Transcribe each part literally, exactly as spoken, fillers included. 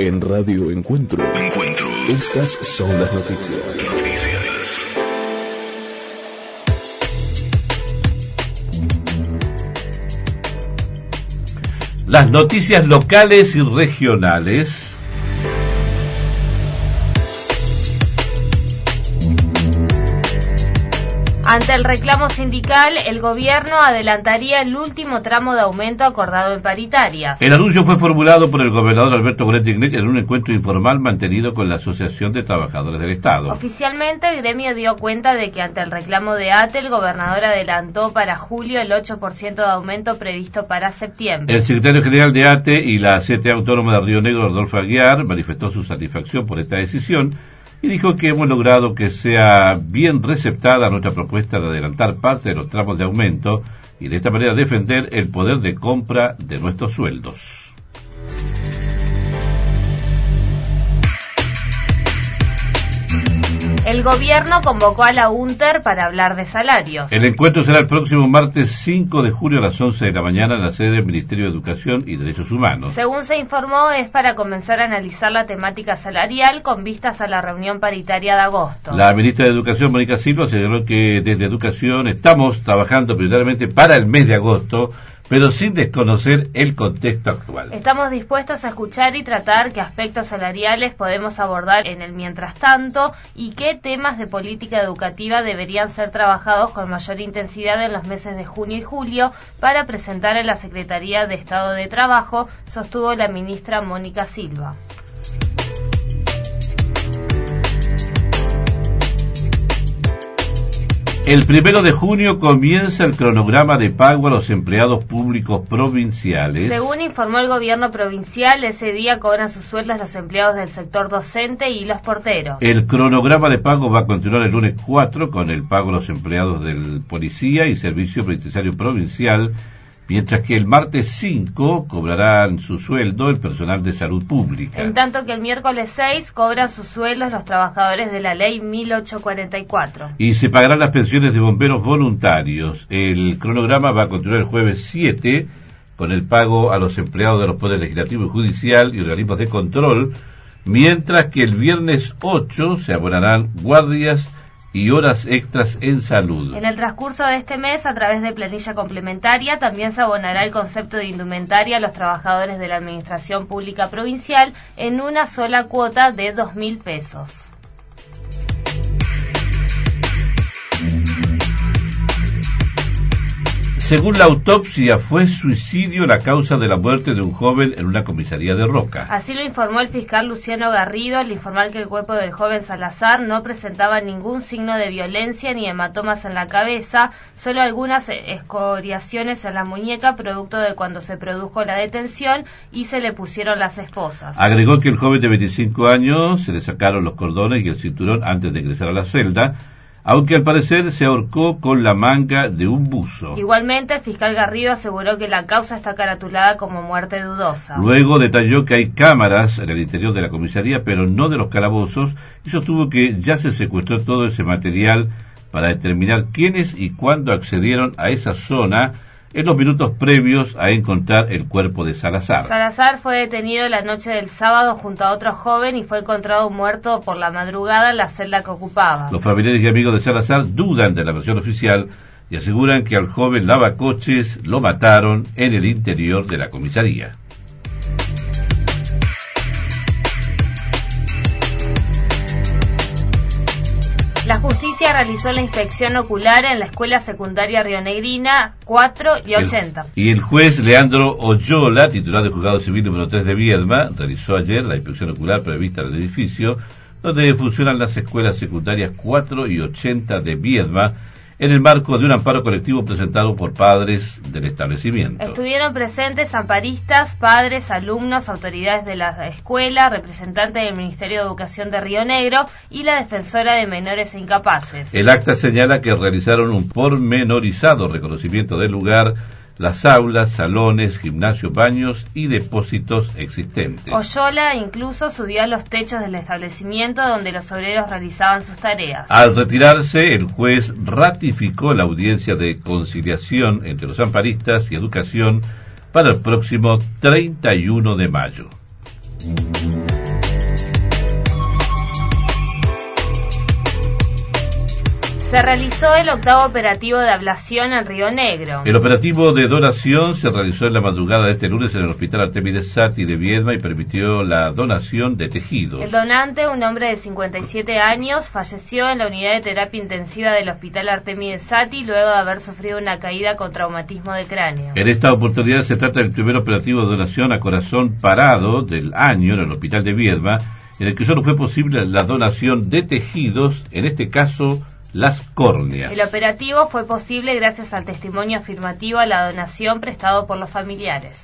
En Radio Encuentro. Encuentro. Estas son las noticias. Noticias. Las noticias locales y regionales. Ante el reclamo sindical, el gobierno adelantaría el último tramo de aumento acordado en paritarias. El anuncio fue formulado por el gobernador Alberto Goretti-Gnecco en un encuentro informal mantenido con la Asociación de Trabajadores del Estado. Oficialmente, el gremio dio cuenta de que ante el reclamo de A T E, el gobernador adelantó para julio el ocho por ciento de aumento previsto para septiembre. El secretario general de A T E y la C T A Autónoma de Río Negro, Rodolfo Aguiar, manifestó su satisfacción por esta decisión y dijo que hemos logrado que sea bien receptada nuestra propuesta de adelantar parte de los tramos de aumento y de esta manera defender el poder de compra de nuestros sueldos. El gobierno convocó a la UNTER para hablar de salarios. El encuentro será el próximo martes cinco de julio a las once de la mañana en la sede del Ministerio de Educación y Derechos Humanos. Según se informó, es para comenzar a analizar la temática salarial con vistas a la reunión paritaria de agosto. La ministra de Educación, Mónica Silva, señaló que desde Educación estamos trabajando prioritariamente para el mes de agosto, pero sin desconocer el contexto actual. Estamos dispuestos a escuchar y tratar qué aspectos salariales podemos abordar en el mientras tanto y qué temas de política educativa deberían ser trabajados con mayor intensidad en los meses de junio y julio para presentar en la Secretaría de Estado de Trabajo, sostuvo la ministra Mónica Silva. El primero de junio comienza el cronograma de pago a los empleados públicos provinciales. Según informó el gobierno provincial, ese día cobran sus sueldos los empleados del sector docente y los porteros. El cronograma de pago va a continuar el lunes cuatro con el pago a los empleados del Policía y Servicio Penitenciario Provincial, mientras que el martes cinco cobrarán su sueldo el personal de salud pública. En tanto que el miércoles seis cobran sus sueldos los trabajadores de la ley mil ochocientos cuarenta y cuatro. Y se pagarán las pensiones de bomberos voluntarios. El cronograma va a continuar el jueves siete con el pago a los empleados de los poderes legislativo y judicial y organismos de control, mientras que el viernes ocho se abonarán guardias y horas extras en salud. En el transcurso de este mes, a través de planilla complementaria, también se abonará el concepto de indumentaria a los trabajadores de la Administración Pública Provincial en una sola cuota de dos mil pesos. Según la autopsia, fue suicidio la causa de la muerte de un joven en una comisaría de Roca. Así lo informó el fiscal Luciano Garrido al informar que el cuerpo del joven Salazar no presentaba ningún signo de violencia ni hematomas en la cabeza, solo algunas escoriaciones en la muñeca producto de cuando se produjo la detención y se le pusieron las esposas. Agregó que el joven de veinticinco años se le sacaron los cordones y el cinturón antes de ingresar a la celda, aunque al parecer se ahorcó con la manga de un buzo. Igualmente, el fiscal Garrido aseguró que la causa está caratulada como muerte dudosa. Luego detalló que hay cámaras en el interior de la comisaría, pero no de los calabozos, y sostuvo que ya se secuestró todo ese material para determinar quiénes y cuándo accedieron a esa zona en los minutos previos a encontrar el cuerpo de Salazar. Salazar fue detenido la noche del sábado junto a otro joven y fue encontrado muerto por la madrugada en la celda que ocupaba. Los familiares y amigos de Salazar dudan de la versión oficial y aseguran que al joven lavacoches lo mataron en el interior de la comisaría. La justicia realizó la inspección ocular en la escuela secundaria rionegrina cuatro y ochenta. El, y el juez Leandro Oyola, titular del juzgado civil número tres de Viedma, realizó ayer la inspección ocular prevista del edificio donde funcionan las escuelas secundarias cuatro y ochenta de Viedma, en el marco de un amparo colectivo presentado por padres del establecimiento. Estuvieron presentes amparistas, padres, alumnos, autoridades de la escuela, representantes del Ministerio de Educación de Río Negro y la Defensora de Menores e Incapaces. El acta señala que realizaron un pormenorizado reconocimiento del lugar, las aulas, salones, gimnasios, baños y depósitos existentes. Oyola incluso subió a los techos del establecimiento donde los obreros realizaban sus tareas. Al retirarse, el juez ratificó la audiencia de conciliación entre los amparistas y educación para el próximo treinta y uno de mayo. Se realizó el octavo operativo de ablación en Río Negro. El operativo de donación se realizó en la madrugada de este lunes en el Hospital Artemides Saty de Viedma y permitió la donación de tejidos. El donante, un hombre de cincuenta y siete años, falleció en la unidad de terapia intensiva del Hospital Artemides Saty luego de haber sufrido una caída con traumatismo de cráneo. En esta oportunidad se trata del primer operativo de donación a corazón parado del año en el Hospital de Viedma, en el que solo fue posible la donación de tejidos, en este caso las córneas. El operativo fue posible gracias al testimonio afirmativo a la donación prestado por los familiares.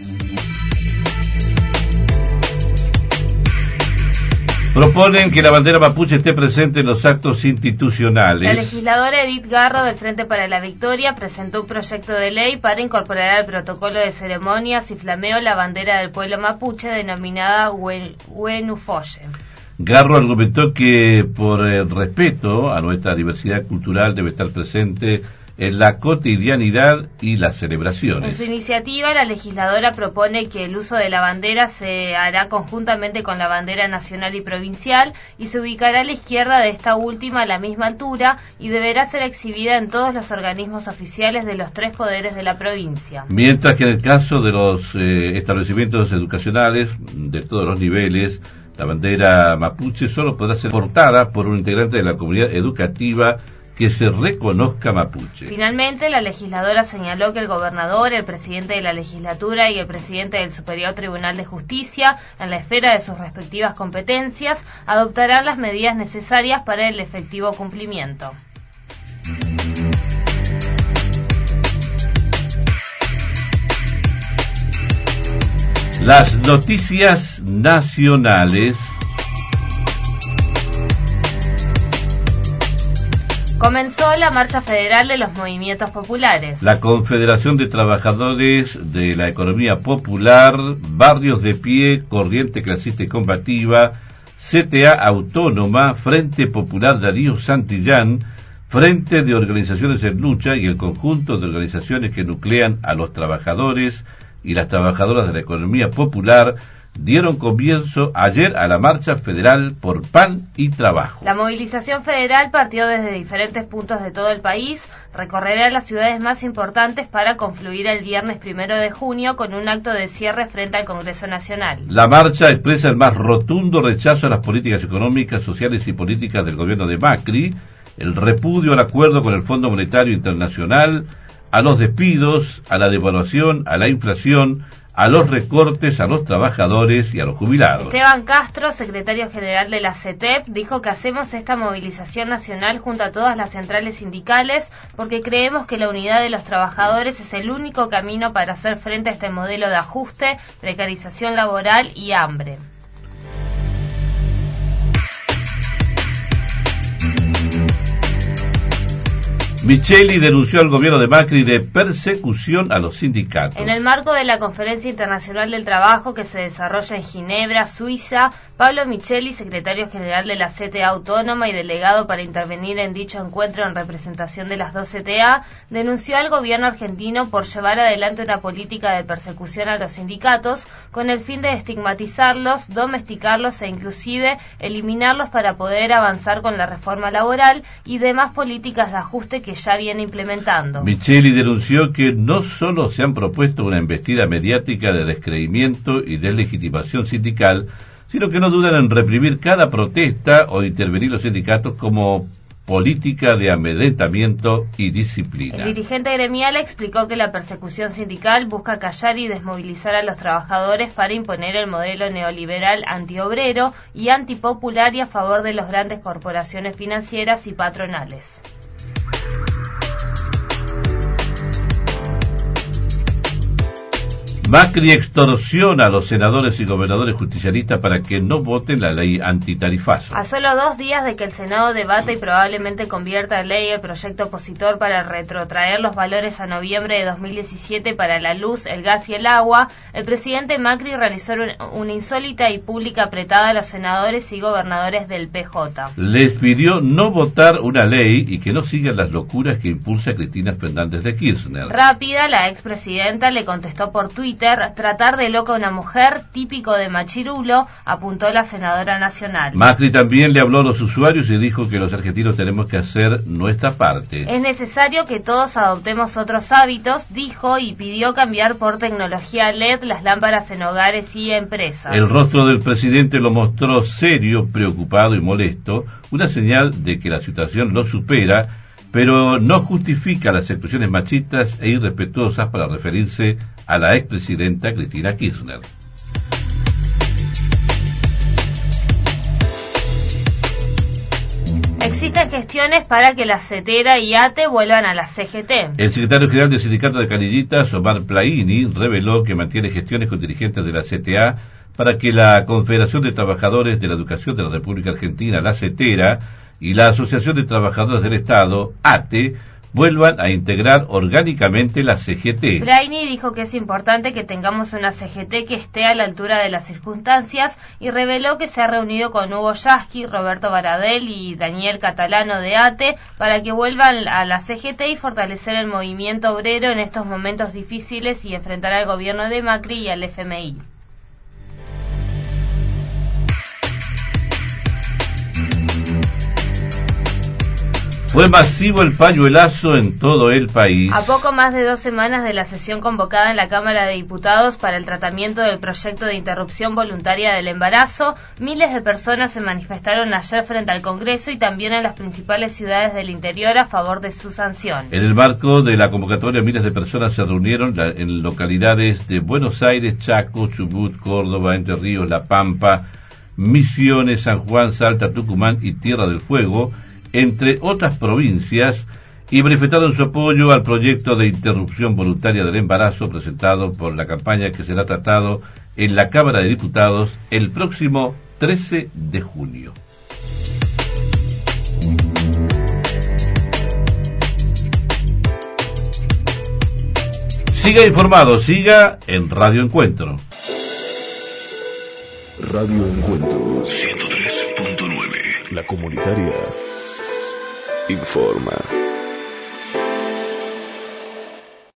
Proponen que la bandera mapuche esté presente en los actos institucionales. La legisladora Edith Garro del Frente para la Victoria presentó un proyecto de ley para incorporar al protocolo de ceremonias y flameo la bandera del pueblo mapuche denominada Huenufoye. Garro argumentó que por el respeto a nuestra diversidad cultural debe estar presente en la cotidianidad y las celebraciones. En su iniciativa, la legisladora propone que el uso de la bandera se hará conjuntamente con la bandera nacional y provincial y se ubicará a la izquierda de esta última a la misma altura y deberá ser exhibida en todos los organismos oficiales de los tres poderes de la provincia. Mientras que en el caso de los eh, establecimientos educacionales de todos los niveles, la bandera mapuche solo podrá ser portada por un integrante de la comunidad educativa que se reconozca mapuche. Finalmente, la legisladora señaló que el gobernador, el presidente de la legislatura y el presidente del Superior Tribunal de Justicia, en la esfera de sus respectivas competencias, adoptarán las medidas necesarias para el efectivo cumplimiento. Las noticias nacionales. Comenzó la marcha federal de los movimientos populares. La Confederación de Trabajadores de la Economía Popular, Barrios de Pie, Corriente Clasista y Combativa, C T A Autónoma, Frente Popular Darío Santillán, Frente de Organizaciones en Lucha y el conjunto de organizaciones que nuclean a los trabajadores y las trabajadoras de la economía popular dieron comienzo ayer a la marcha federal por pan y trabajo. La movilización federal partió desde diferentes puntos de todo el país, recorrerá las ciudades más importantes para confluir el viernes primero de junio con un acto de cierre frente al Congreso Nacional. La marcha expresa el más rotundo rechazo a las políticas económicas, sociales y políticas del gobierno de Macri, el repudio al acuerdo con el Fondo Monetario Internacional, a los despidos, a la devaluación, a la inflación, a los recortes a los trabajadores y a los jubilados. Esteban Castro, secretario general de la C E T E P, dijo que hacemos esta movilización nacional junto a todas las centrales sindicales porque creemos que la unidad de los trabajadores es el único camino para hacer frente a este modelo de ajuste, precarización laboral y hambre. Micheli denunció al gobierno de Macri de persecución a los sindicatos. En el marco de la Conferencia Internacional del Trabajo que se desarrolla en Ginebra, Suiza, Pablo Micheli, secretario general de la C T A Autónoma y delegado para intervenir en dicho encuentro en representación de las dos C T A, denunció al gobierno argentino por llevar adelante una política de persecución a los sindicatos con el fin de estigmatizarlos, domesticarlos e inclusive eliminarlos para poder avanzar con la reforma laboral y demás políticas de ajuste que ya viene implementando. Micheli denunció que no solo se han propuesto una embestida mediática de descreimiento y deslegitimación sindical, sino que no dudan en reprimir cada protesta o intervenir los sindicatos como política de amedrentamiento y disciplina. El dirigente gremial explicó que la persecución sindical busca callar y desmovilizar a los trabajadores para imponer el modelo neoliberal antiobrero y antipopular y a favor de las grandes corporaciones financieras y patronales. Macri extorsiona a los senadores y gobernadores justicialistas para que no voten la ley antitarifazo. A solo dos días de que el Senado debata y probablemente convierta en ley el proyecto opositor para retrotraer los valores a noviembre de dos mil diecisiete para la luz, el gas y el agua, el presidente Macri realizó una insólita y pública apretada a los senadores y gobernadores del P J. Les pidió no votar una ley y que no sigan las locuras que impulsa Cristina Fernández de Kirchner. Rápida, la expresidenta le contestó por Twitter Twitter, tratar de loca a una mujer, típico de machirulo, apuntó la senadora nacional. Macri también le habló a los usuarios y dijo que los argentinos tenemos que hacer nuestra parte. Es necesario que todos adoptemos otros hábitos, dijo, y pidió cambiar por tecnología L E D las lámparas en hogares y empresas. El rostro del presidente lo mostró serio, preocupado y molesto, una señal de que la situación lo supera, pero no justifica las expresiones machistas e irrespetuosas para referirse a la expresidenta Cristina Kirchner. Existen gestiones para que la CETERA y ATE vuelvan a la C G T. El secretario general del Sindicato de Canillitas, Omar Plaini, reveló que mantiene gestiones con dirigentes de la C T A para que la Confederación de Trabajadores de la Educación de la República Argentina, la CETERA, y la Asociación de Trabajadores del Estado, ATE, vuelvan a integrar orgánicamente la C G T. Plaini dijo que es importante que tengamos una C G T que esté a la altura de las circunstancias y reveló que se ha reunido con Hugo Yasky, Roberto Baradel y Daniel Catalano de ATE para que vuelvan a la C G T y fortalecer el movimiento obrero en estos momentos difíciles y enfrentar al gobierno de Macri y al F M I. Fue masivo el pañuelazo en todo el país. A poco más de dos semanas de la sesión convocada en la Cámara de Diputados para el tratamiento del proyecto de interrupción voluntaria del embarazo, miles de personas se manifestaron ayer frente al Congreso y también en las principales ciudades del interior a favor de su sanción. En el marco de la convocatoria, miles de personas se reunieron en localidades de Buenos Aires, Chaco, Chubut, Córdoba, Entre Ríos, La Pampa, Misiones, San Juan, Salta, Tucumán y Tierra del Fuego, entre otras provincias, y manifestaron su apoyo al proyecto de interrupción voluntaria del embarazo presentado por la campaña que será tratado en la Cámara de Diputados el próximo trece de junio. Siga informado, siga en Radio Encuentro. Radio Encuentro ciento tres punto nueve. La comunitaria informa.